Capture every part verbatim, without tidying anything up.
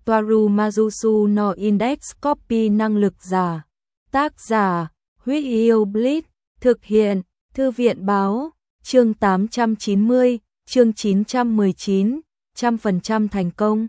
Toaru Majusu no Index Copy năng lực giả. Tác giả, Huyết Yêu Blitz, thực hiện, Thư viện báo, chương tám trăm chín mươi, chương chín trăm mười chín, trăm phần trăm thành công.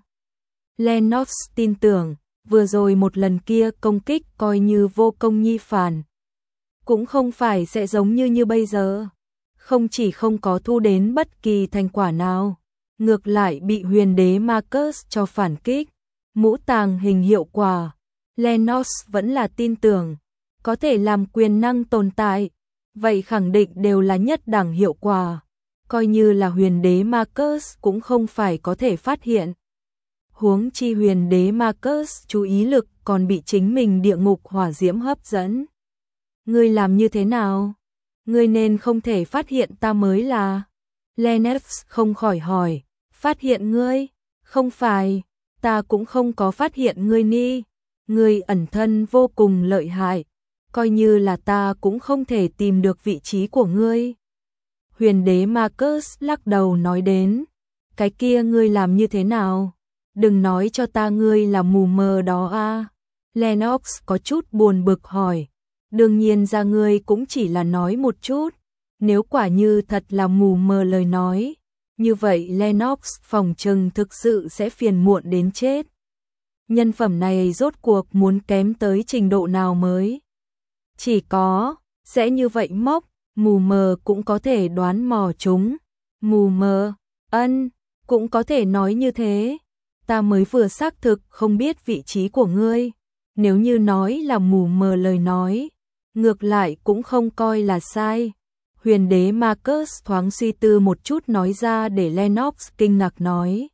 Lennox tin tưởng, vừa rồi một lần kia công kích coi như vô công nhi phản. Cũng không phải sẽ giống như như bây giờ. Không chỉ không có thu đến bất kỳ thành quả nào, ngược lại bị huyền đế Marcus cho phản kích. Mũ tàng hình hiệu quả, Lennox vẫn là tin tưởng, có thể làm quyền năng tồn tại, vậy khẳng định đều là nhất đẳng hiệu quả, coi như là huyền đế Marcus cũng không phải có thể phát hiện. Huống chi huyền đế Marcus chú ý lực còn bị chính mình địa ngục hỏa diễm hấp dẫn. Ngươi làm như thế nào? Ngươi nên không thể phát hiện ta mới là. Lennox không khỏi hỏi, phát hiện ngươi? Không phải, ta cũng không có phát hiện ngươi ni. Ngươi ẩn thân vô cùng lợi hại, coi như là ta cũng không thể tìm được vị trí của ngươi. Huyền đế Marcus lắc đầu nói đến, cái kia ngươi làm như thế nào? Đừng nói cho ta ngươi là mù mờ đó a. Lennox có chút buồn bực hỏi, đương nhiên ra ngươi cũng chỉ là nói một chút, nếu quả như thật là mù mờ lời nói, như vậy Lennox phòng trừng thực sự sẽ phiền muộn đến chết. Nhân phẩm này rốt cuộc muốn kém tới trình độ nào mới? Chỉ có, sẽ như vậy mốc, mù mờ cũng có thể đoán mò chúng. Mù mờ, ân, cũng có thể nói như thế. Ta mới vừa xác thực không biết vị trí của ngươi. Nếu như nói là mù mờ lời nói, ngược lại cũng không coi là sai. Huyền đế Marcus thoáng suy tư một chút nói ra để Lennox kinh ngạc nói.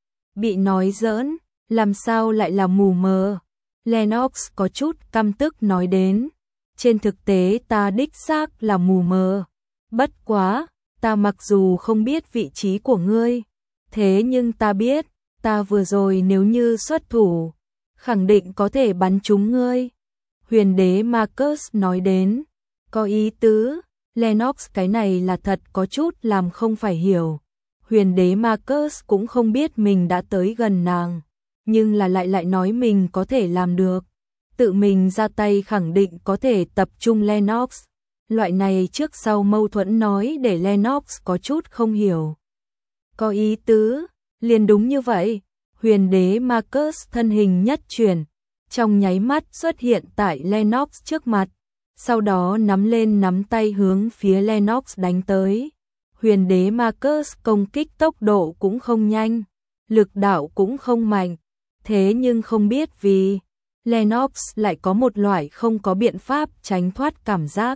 Bị nói giỡn, làm sao lại là mù mờ? Lennox có chút căm tức nói đến. Trên thực tế ta đích xác là mù mờ. Bất quá, ta mặc dù không biết vị trí của ngươi, thế nhưng ta biết, ta vừa rồi nếu như xuất thủ, khẳng định có thể bắn trúng ngươi. Huyền đế Marcus nói đến, có ý tứ, Lennox cái này là thật có chút làm không phải hiểu. Huyền đế Marcus cũng không biết mình đã tới gần nàng, nhưng là lại lại nói mình có thể làm được. Tự mình ra tay khẳng định có thể tập trung Lennox. Loại này trước sau mâu thuẫn nói để Lennox có chút không hiểu. Có ý tứ, liền đúng như vậy. Huyền đế Marcus thân hình nhất chuyển, trong nháy mắt xuất hiện tại Lennox trước mặt, sau đó nắm lên nắm tay hướng phía Lennox đánh tới. Huyền đế Marcus công kích tốc độ cũng không nhanh, lực đạo cũng không mạnh, thế nhưng không biết vì Lennox lại có một loại không có biện pháp tránh thoát cảm giác.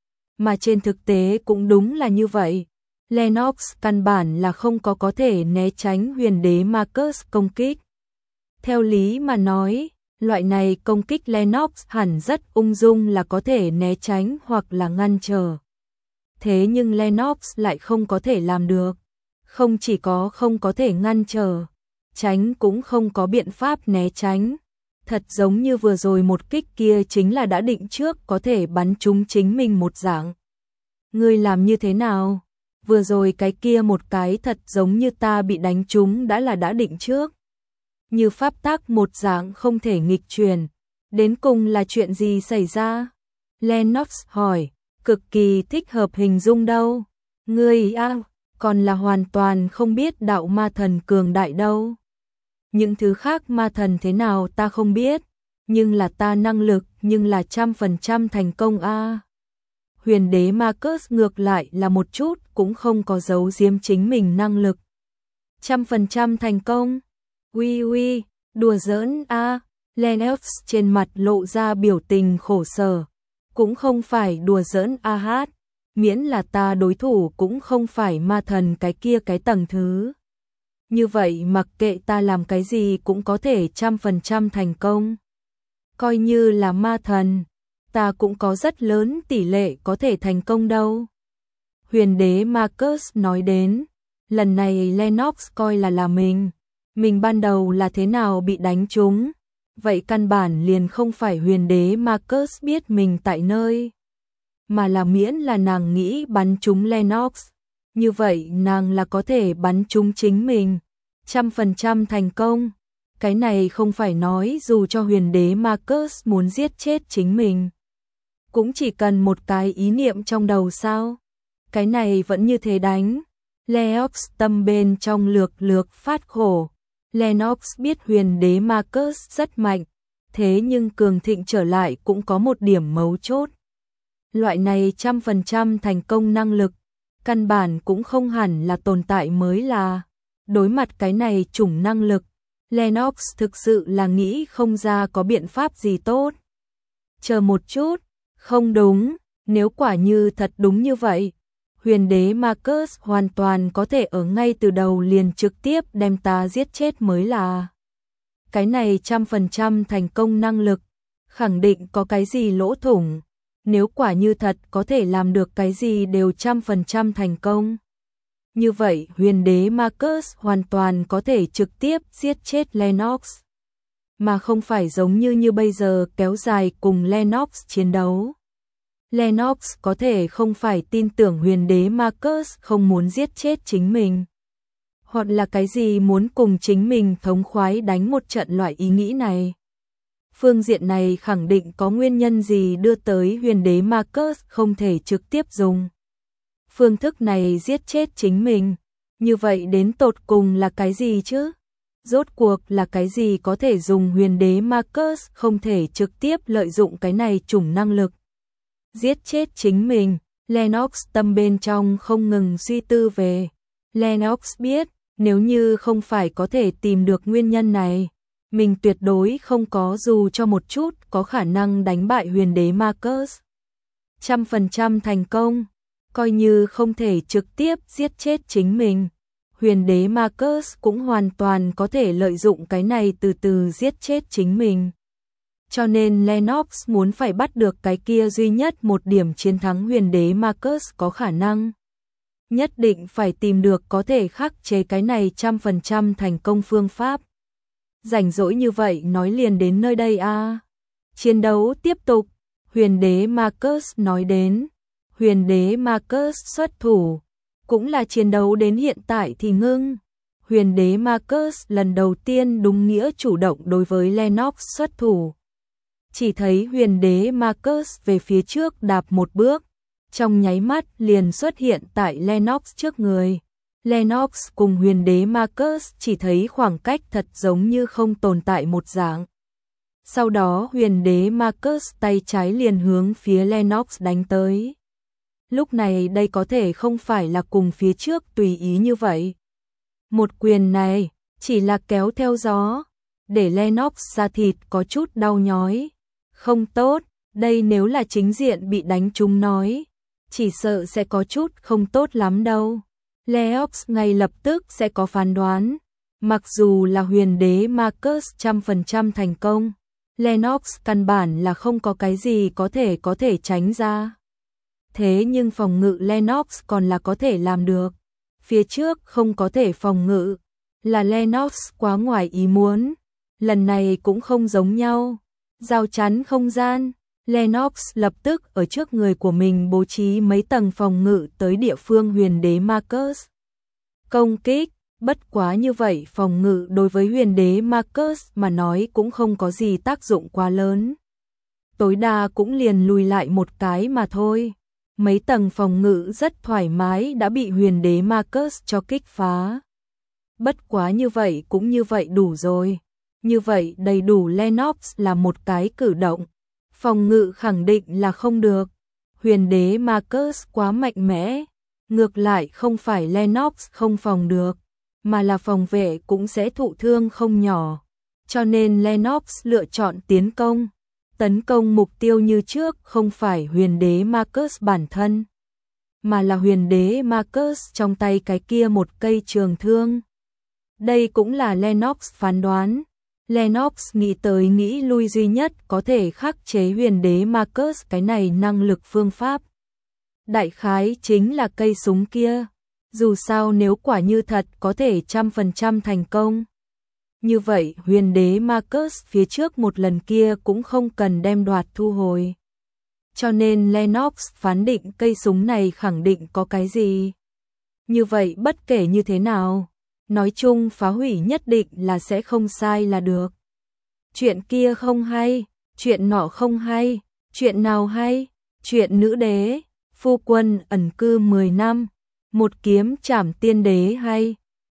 Mà trên thực tế cũng đúng là như vậy. Lennox căn bản là không có có thể né tránh huyền đế Marcus công kích. Theo lý mà nói, loại này công kích Lennox hẳn rất ung dung là có thể né tránh hoặc là ngăn trở. Thế nhưng Lennox lại không có thể làm được. Không chỉ có không có thể ngăn trở, tránh cũng không có biện pháp né tránh. Thật giống như vừa rồi một kích kia chính là đã định trước có thể bắn trúng chính mình một dạng. Ngươi làm như thế nào? Vừa rồi cái kia một cái thật giống như ta bị đánh trúng đã là đã định trước. Như pháp tắc một dạng không thể nghịch chuyển. Đến cùng là chuyện gì xảy ra? Lennox hỏi, cực kỳ thích hợp hình dung đâu. Ngươi à, còn là hoàn toàn không biết đạo ma thần cường đại đâu. Những thứ khác ma thần thế nào ta không biết, nhưng là ta năng lực nhưng là trăm phần trăm thành công a. À. Huyền đế Marcus ngược lại là một chút cũng không có giấu giếm chính mình năng lực. Trăm phần trăm thành công? Uy uy, đùa giỡn a. À. Lennox trên mặt lộ ra biểu tình khổ sở. Cũng không phải đùa giỡn a hát, miễn là ta đối thủ cũng không phải ma thần cái kia cái tầng thứ. Như vậy mặc kệ ta làm cái gì cũng có thể trăm phần trăm thành công. Coi như là ma thần, ta cũng có rất lớn tỷ lệ có thể thành công đâu. Huyền đế Marcus nói đến, lần này Lennox coi là là mình. Mình ban đầu là thế nào bị đánh trúng, vậy căn bản liền không phải huyền đế Marcus biết mình tại nơi, mà là miễn là nàng nghĩ bắn trúng Lennox. Như vậy nàng là có thể bắn trúng chính mình, trăm phần trăm thành công. Cái này không phải nói dù cho huyền đế Marcus muốn giết chết chính mình, cũng chỉ cần một cái ý niệm trong đầu sao? Cái này vẫn như thế đánh. Lennox tâm bên trong lược lược phát khổ. Lennox biết huyền đế Marcus rất mạnh, thế nhưng cường thịnh trở lại cũng có một điểm mấu chốt. Loại này trăm phần trăm thành công năng lực, căn bản cũng không hẳn là tồn tại mới là. Đối mặt cái này chủng năng lực, Lennox thực sự là nghĩ không ra có biện pháp gì tốt. Chờ một chút, không đúng, nếu quả như thật đúng như vậy, huyền đế Marcus hoàn toàn có thể ở ngay từ đầu liền trực tiếp đem ta giết chết mới là. Cái này trăm phần trăm thành công năng lực, khẳng định có cái gì lỗ thủng. Nếu quả như thật có thể làm được cái gì đều trăm phần trăm thành công, như vậy huyền đế Marcus hoàn toàn có thể trực tiếp giết chết Lennox, mà không phải giống như như bây giờ kéo dài cùng Lennox chiến đấu. Lennox có thể không phải tin tưởng huyền đế Marcus không muốn giết chết chính mình, hoặc là cái gì muốn cùng chính mình thống khoái đánh một trận loại ý nghĩ này. Phương diện này khẳng định có nguyên nhân gì đưa tới huyền đế Marcus không thể trực tiếp dùng phương thức này giết chết chính mình. Như vậy đến tột cùng là cái gì chứ? Rốt cuộc là cái gì có thể dùng huyền đế Marcus không thể trực tiếp lợi dụng cái này chủng năng lực giết chết chính mình? Lennox tâm bên trong không ngừng suy tư về. Lennox biết, nếu như không phải có thể tìm được nguyên nhân này, mình tuyệt đối không có dù cho một chút có khả năng đánh bại huyền đế Marcus. Trăm phần trăm thành công, coi như không thể trực tiếp giết chết chính mình, huyền đế Marcus cũng hoàn toàn có thể lợi dụng cái này từ từ giết chết chính mình. Cho nên Lennox muốn phải bắt được cái kia duy nhất một điểm chiến thắng huyền đế Marcus có khả năng. Nhất định phải tìm được có thể khắc chế cái này trăm phần trăm thành công phương pháp. Rảnh rỗi như vậy nói liền đến nơi đây a. À. Chiến đấu tiếp tục, huyền đế Marcus nói đến. Huyền đế Marcus xuất thủ, cũng là chiến đấu đến hiện tại thì ngưng. Huyền đế Marcus lần đầu tiên đúng nghĩa chủ động đối với Lennox xuất thủ. Chỉ thấy huyền đế Marcus về phía trước đạp một bước, trong nháy mắt liền xuất hiện tại Lennox trước người. Lennox cùng huyền đế Marcus chỉ thấy khoảng cách thật giống như không tồn tại một dạng. Sau đó huyền đế Marcus tay trái liền hướng phía Lennox đánh tới. Lúc này đây có thể không phải là cùng phía trước tùy ý như vậy. Một quyền này chỉ là kéo theo gió, để Lennox da thịt có chút đau nhói. Không tốt, đây nếu là chính diện bị đánh trúng nói, chỉ sợ sẽ có chút không tốt lắm đâu. Lennox ngay lập tức sẽ có phán đoán. Mặc dù là huyền đế Marcus trăm phần trăm thành công, Lennox căn bản là không có cái gì có thể có thể tránh ra. Thế nhưng phòng ngự Lennox còn là có thể làm được. Phía trước không có thể phòng ngự, là Lennox quá ngoài ý muốn. Lần này cũng không giống nhau. Giao chắn không gian, Lennox lập tức ở trước người của mình bố trí mấy tầng phòng ngự tới địa phương huyền đế Marcus. Công kích, bất quá như vậy phòng ngự đối với huyền đế Marcus mà nói cũng không có gì tác dụng quá lớn. Tối đa cũng liền lùi lại một cái mà thôi. Mấy tầng phòng ngự rất thoải mái đã bị huyền đế Marcus cho kích phá. Bất quá như vậy cũng như vậy đủ rồi. Như vậy đầy đủ Lennox là một cái cử động. Phòng ngự khẳng định là không được. Huyền đế Marcus quá mạnh mẽ. Ngược lại không phải Lennox không phòng được, mà là phòng vệ cũng sẽ thụ thương không nhỏ. Cho nên Lennox lựa chọn tiến công. Tấn công mục tiêu như trước không phải huyền đế Marcus bản thân, mà là huyền đế Marcus trong tay cái kia một cây trường thương. Đây cũng là Lennox phán đoán. Lennox nghĩ tới nghĩ lui duy nhất có thể khắc chế huyền đế Marcus cái này năng lực phương pháp. Đại khái chính là cây súng kia. Dù sao nếu quả như thật có thể trăm phần trăm thành công, như vậy huyền đế Marcus phía trước một lần kia cũng không cần đem đoạt thu hồi. Cho nên Lennox phán định cây súng này khẳng định có cái gì. Như vậy bất kể như thế nào, nói chung phá hủy nhất định là sẽ không sai là được. Chuyện kia không hay, chuyện nọ không hay, chuyện nào hay? Chuyện nữ đế, phu quân ẩn cư mười năm, một kiếm trảm tiên đế hay.